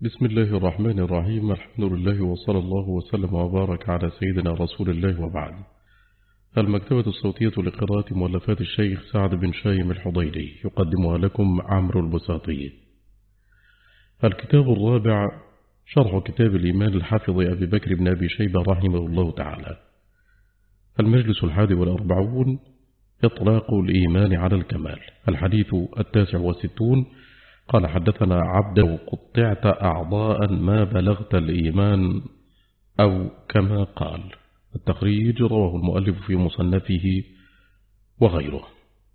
بسم الله الرحمن الرحيم. الحمد لله وصلى الله وسلم وبارك على سيدنا رسول الله وبعد. المكتبة الصوتية لقراءة مؤلفات الشيخ سعد بن شايم الحضيري يقدمها لكم عمرو البساطي. الكتاب الرابع شرح كتاب الإيمان الحافظ أبي بكر بن أبي شيبة رحمه الله تعالى. المجلس 41 إطلاق الإيمان على الكمال. الحديث 69. قال حدثنا عبد قطعت أعضاء ما بلغت الإيمان أو كما قال. التخريج رواه المؤلف في مصنفه وغيره.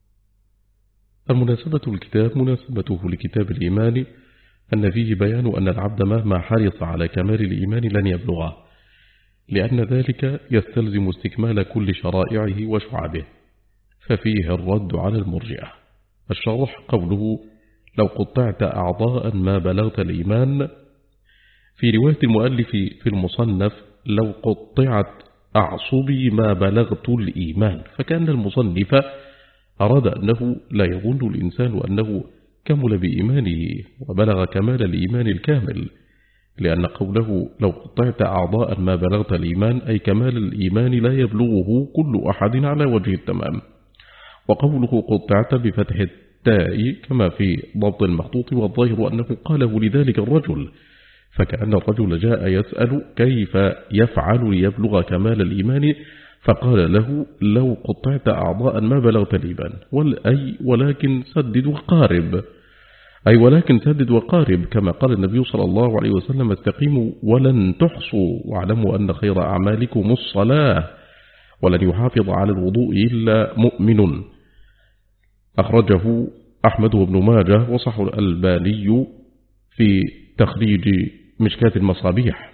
المناسبة الكتاب مناسبته لكتاب الإيمان أن فيه بيان أن العبد مهما حرص على كمال الإيمان لن يبلغه، لأن ذلك يستلزم استكمال كل شرائعه وشعبه، ففيه الرد على المرجئة. الشرح قوله لو قطعت أعضاء ما بلغت الإيمان، في رواية المؤلف في المصنف لو قطعت أعصبي ما بلغت الإيمان، فكان المصنف أراد أنه لا يظن الإنسان أنه كمل بإيمانه وبلغ كمال الإيمان الكامل، لأن قوله لو قطعت أعضاء ما بلغت الإيمان أي كمال الإيمان لا يبلغه كل أحد على وجه التمام. وقوله قطعت بفتح التاء كما في ضبط المخطوط، والظاهر أنه قاله لذلك الرجل، فكأن الرجل جاء يسأل كيف يفعل ليبلغ كمال الإيمان، فقال له لو قطعت أعضاء ما بلغت الإيمان، ولكن سدد وقارب، أي ولكن سدد وقارب، كما قال النبي صلى الله عليه وسلم استقيموا ولن تحصوا واعلموا أن خير أعمالكم الصلاة ولن يحافظ على الوضوء إلا مؤمن. أخرجه أحمد بن ماجه وصححه الألباني في تخريج مشكاة المصابيح.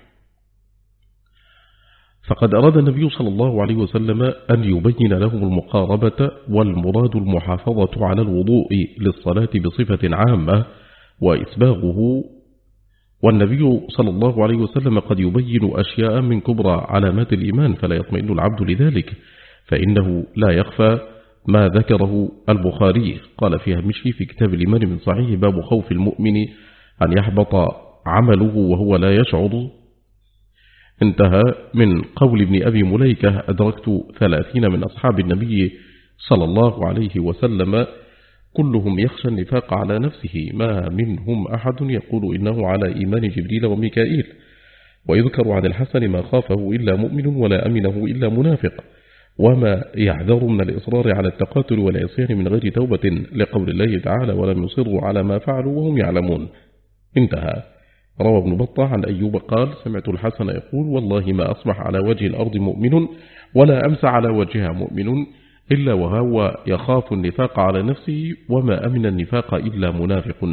فقد أراد النبي صلى الله عليه وسلم أن يبين لهم المقاربة، والمراد المحافظة على الوضوء للصلاة بصفة عامة وإسباغه. والنبي صلى الله عليه وسلم قد يبين أشياء من كبرى علامات الإيمان فلا يطمئن العبد لذلك، فإنه لا يخفى ما ذكره البخاري قال فيها مشي في كتاب الإيمان من صحيح باب خوف المؤمن أن يحبط عمله وهو لا يشعر. انتهى من قول ابن أبي مليكة أدركت 30 من أصحاب النبي صلى الله عليه وسلم كلهم يخشى النفاق على نفسه، ما منهم أحد يقول إنه على إيمان جبريل وميكائيل. ويذكر عن الحسن ما خافه إلا مؤمن ولا أمنه إلا منافق، وما يحذر من الإصرار على التقاتل والعصيان من غير توبة، لقول الله تعالى ولم يصروا على ما فعلوا وهم يعلمون. انتهى. روى ابن بطة عن أيوب قال سمعت الحسن يقول والله ما أصبح على وجه الأرض مؤمن ولا أمس على وجهها مؤمن إلا وهو يخاف النفاق على نفسه، وما أمن النفاق إلا منافق.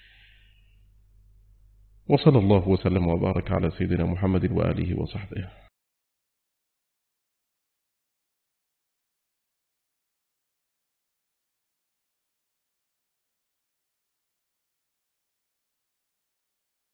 وصلى الله وسلم وبارك على سيدنا محمد وآله وصحبه.